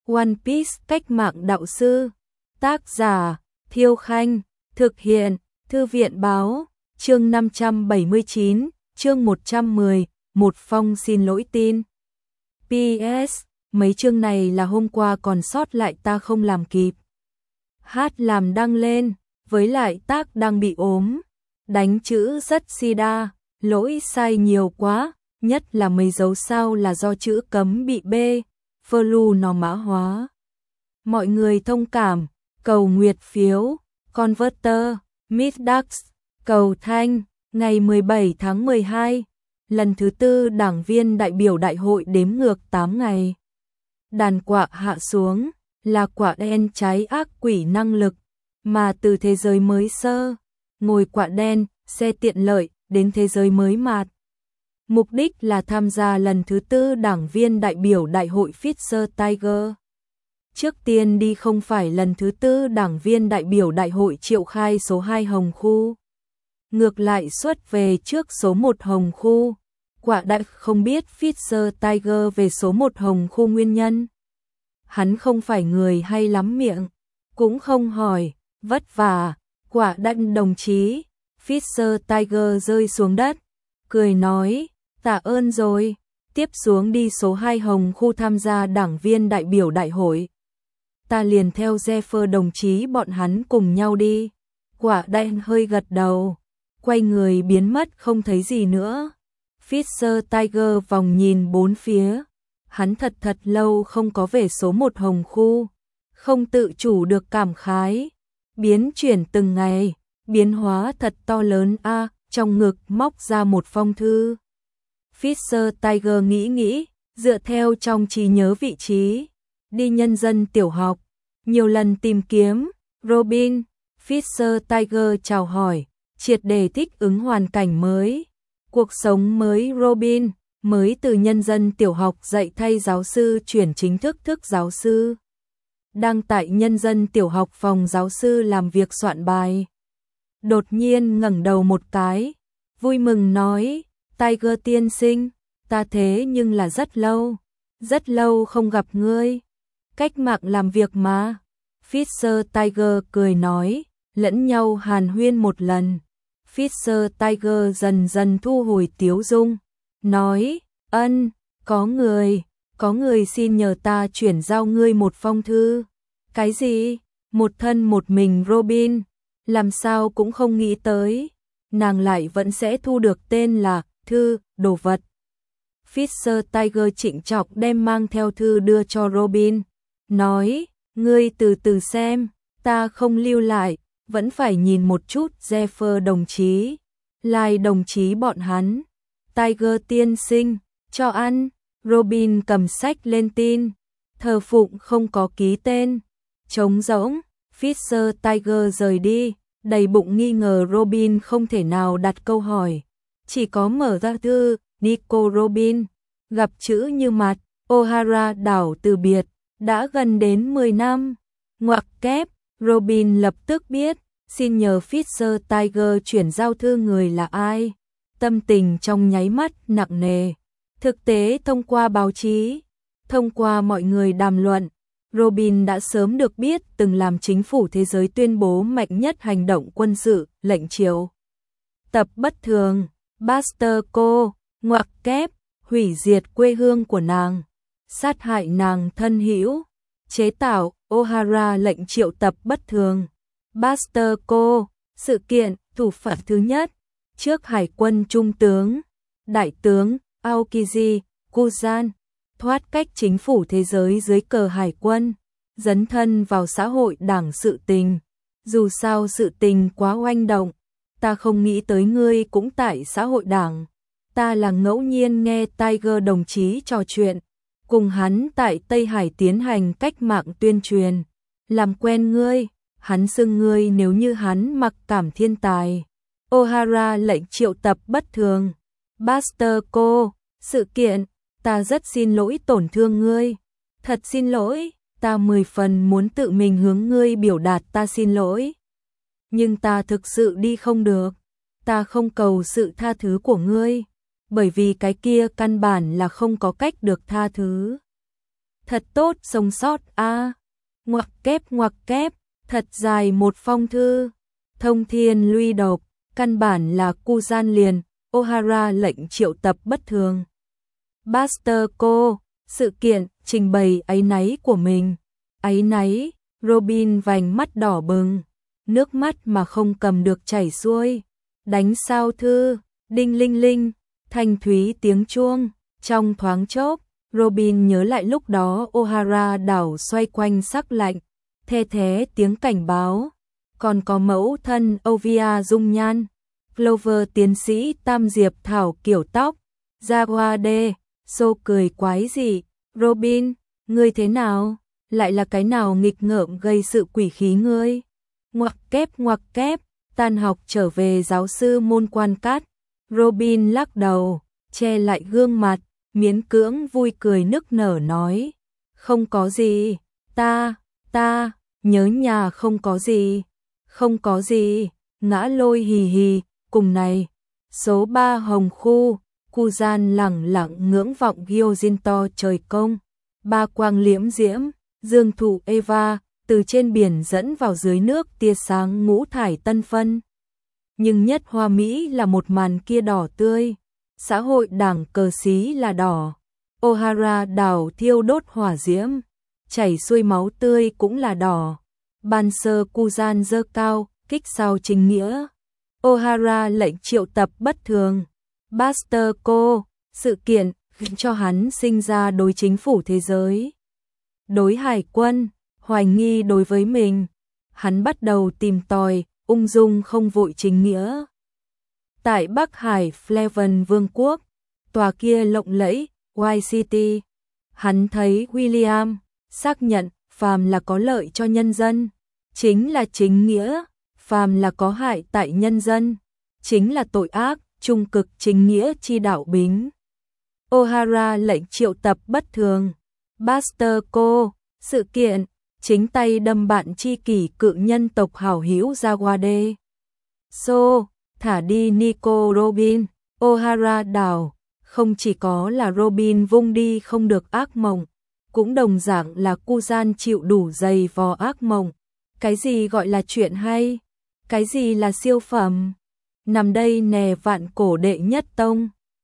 One Piece cách mạng đạo sư. Tác giả Thiêu Khanh. Thực hiện Thư viện báo. Chương 579, chương 110, một phong xin lỗi tin. PS, mấy chương này là hôm qua còn sót lại ta không làm kịp. Hát làm đăng lên, với lại tác đang bị ốm. Đánh chữ rất sida, lỗi sai nhiều quá, nhất là mấy dấu sau là do chữ cấm bị B, Flu nó mã hóa. Mọi người thông cảm, cầu nguyệt phiếu, Converter, Middax, cầu thanh, ngày 17 tháng 12, lần thứ 4 đảng viên đại biểu đại hội đếm ngược 8 ngày. Đàn quạ hạ xuống, là quả đen trái ác quỷ năng lực, mà từ thế giới mới sơ, ngồi quạ đen, xe tiện lợi, đến thế giới mới mạt. Mục đích là tham gia lần thứ 4 đảng viên đại biểu đại hội Fisher Tiger. Trước tiên đi không phải lần thứ 4 đảng viên đại biểu đại hội triệu khai số 2 Hồng Khu. Ngược lại xuất về trước số 1 Hồng Khu. Quả đại không biết Fisher Tiger về số 1 Hồng Khu nguyên nhân. Hắn không phải người hay lắm miệng, cũng không hỏi, vất vả, quả đặng đồng chí. Fisher Tiger rơi xuống đất, cười nói, tạ ơn rồi, tiếp xuống đi số 2 Hồng Khu tham gia đảng viên đại biểu đại hội. Ta liền theo Jeffer đồng chí bọn hắn cùng nhau đi. Quả đen hơi gật đầu, quay người biến mất không thấy gì nữa. Fisher Tiger vòng nhìn bốn phía, hắn thật lâu không có về số 1 Hồng Khu, không tự chủ được cảm khái, biến chuyển từng ngày, biến hóa thật to lớn a. Trong ngực móc ra một phong thư. Fisher Tiger nghĩ, dựa theo trong trí nhớ vị trí, đi nhân dân tiểu học, nhiều lần tìm kiếm, Robin, Fisher Tiger chào hỏi, triệt để thích ứng hoàn cảnh mới, cuộc sống mới. Robin, mới từ nhân dân tiểu học dạy thay giáo sư chuyển chính thức giáo sư. Đang tại nhân dân tiểu học phòng giáo sư làm việc soạn bài. Đột nhiên ngẩng đầu một cái, vui mừng nói, Tiger tiên sinh, ta thế nhưng là rất lâu không gặp ngươi. Cách mạng làm việc mà. Fisher Tiger cười nói, lẫn nhau hàn huyên một lần. Fisher Tiger dần dần thu hồi tiếu dung, nói, có người xin nhờ ta chuyển giao ngươi một phong thư. Cái gì? Một thân một mình Robin, làm sao cũng không nghĩ tới, nàng lại vẫn sẽ thu được tên là thư, đồ vật. Fisher Tiger trịnh trọng đem mang theo thư đưa cho Robin, nói, ngươi từ từ xem, ta không lưu lại, vẫn phải nhìn một chút Jeffer đồng chí, Lai đồng chí bọn hắn. Tiger tiên sinh, cho ăn. Robin cầm sách lên tin, thờ phụng không có ký tên, trống rỗng. Fisher Tiger rời đi, đầy bụng nghi ngờ. Robin không thể nào đặt câu hỏi, chỉ có mở ra thư. Nico Robin, gặp chữ như mặt, O'Hara đảo từ biệt, đã gần đến 10 năm. Ngoặc kép, Robin lập tức biết, xin nhờ Fisher Tiger chuyển giao thư người là ai. Tâm tình trong nháy mắt nặng nề. Thực tế thông qua báo chí, thông qua mọi người đàm luận, Robin đã sớm được biết từng làm chính phủ thế giới tuyên bố mạnh nhất hành động quân sự, lệnh triều tập bất thường, Buster cô, ngoặc kép, hủy diệt quê hương của nàng, sát hại nàng thân hữu, chế tạo O'Hara lệnh triệu tập bất thường. Buster cô, sự kiện thủ phạm thứ nhất, trước hải quân trung tướng, đại tướng Aokiji Kuzan, thoát cách chính phủ thế giới dưới cờ hải quân, dấn thân vào xã hội đảng sự tình. Dù sao sự tình quá oanh động, ta không nghĩ tới ngươi cũng tại xã hội đảng. Ta là ngẫu nhiên nghe Tiger đồng chí trò chuyện, cùng hắn tại Tây Hải tiến hành cách mạng tuyên truyền, làm quen ngươi, hắn xưng ngươi nếu như hắn mặc cảm thiên tài. O'Hara lệnh triệu tập bất thường. Buster cô, sự kiện, ta rất xin lỗi tổn thương ngươi. Thật xin lỗi, ta 10 phần muốn tự mình hướng ngươi biểu đạt ta xin lỗi. Nhưng ta thực sự đi không được, ta không cầu sự tha thứ của ngươi, bởi vì cái kia căn bản là không có cách được tha thứ. thật tốt sống sót a. Ngoặc kép, thật dài một phong thư. Thông thiên luy độc, căn bản là cu gian liền, O'Hara lệnh triệu tập bất thường. Buster cô, sự kiện, trình bày áy náy của mình. Áy náy, Robin vành mắt đỏ bừng, nước mắt mà không cầm được chảy xuôi. Đánh sao thư, đinh linh linh, thanh thúy tiếng chuông, trong thoáng chốc, Robin nhớ lại lúc đó O'Hara đảo xoay quanh sắc lạnh, the thé tiếng cảnh báo, còn có mẫu thân Ovia dung nhan, Clover tiến sĩ Tam Diệp Thảo kiểu tóc, Jaguar đê, xô cười quái dị, Robin, ngươi thế nào, lại là cái nào nghịch ngợm gây sự quỷ khí ngươi. Ngoặc kép, tan học trở về giáo sư môn quan cát, Robin lắc đầu, che lại gương mặt, miễn cưỡng vui cười nức nở nói, không có gì, ta, nhớ nhà không có gì, ngã lôi hì hì, cùng này, số 3 Hồng Khu, cu gian lẳng lặng ngưỡng vọng Giozinto trời công, ba quang liễm diễm, dương thụ Eva, từ trên biển dẫn vào dưới nước tia sáng ngũ thải tân phân. Nhưng nhất hoa mỹ là một màn kia đỏ tươi, xã hội đảng cờ xí là đỏ, O'Hara đảo thiêu đốt hỏa diễm, chảy xuôi máu tươi cũng là đỏ, ban sơ cu gian dơ cao, kích sao chính nghĩa. O'Hara lệnh triệu tập bất thường, Buster cô, sự kiện cho hắn sinh ra đối chính phủ thế giới, đối hải quân, hoài nghi đối với mình, hắn bắt đầu tìm tòi, ung dung không vội chính nghĩa. Tại Bắc Hải Fleven Vương quốc, tòa kia lộng lẫy, White City, hắn thấy William xác nhận phàm là có lợi cho nhân dân, chính là chính nghĩa, phàm là có hại tại nhân dân, chính là tội ác, trung cực chính nghĩa chi đạo bính. O'Hara lệnh triệu tập bất thường, Buster cô, sự kiện, chính tay đâm bạn tri kỷ cự nhân tộc hảo hữu Jaguar đê. Thả đi Nico Robin, O'Hara đảo, không chỉ có là Robin vung đi không được ác mộng, cũng đồng dạng là cu gian chịu đủ dày vò ác mộng. Cái gì gọi là chuyện hay? Cái gì là siêu phẩm? Nằm đây nè vạn cổ đệ nhất tông.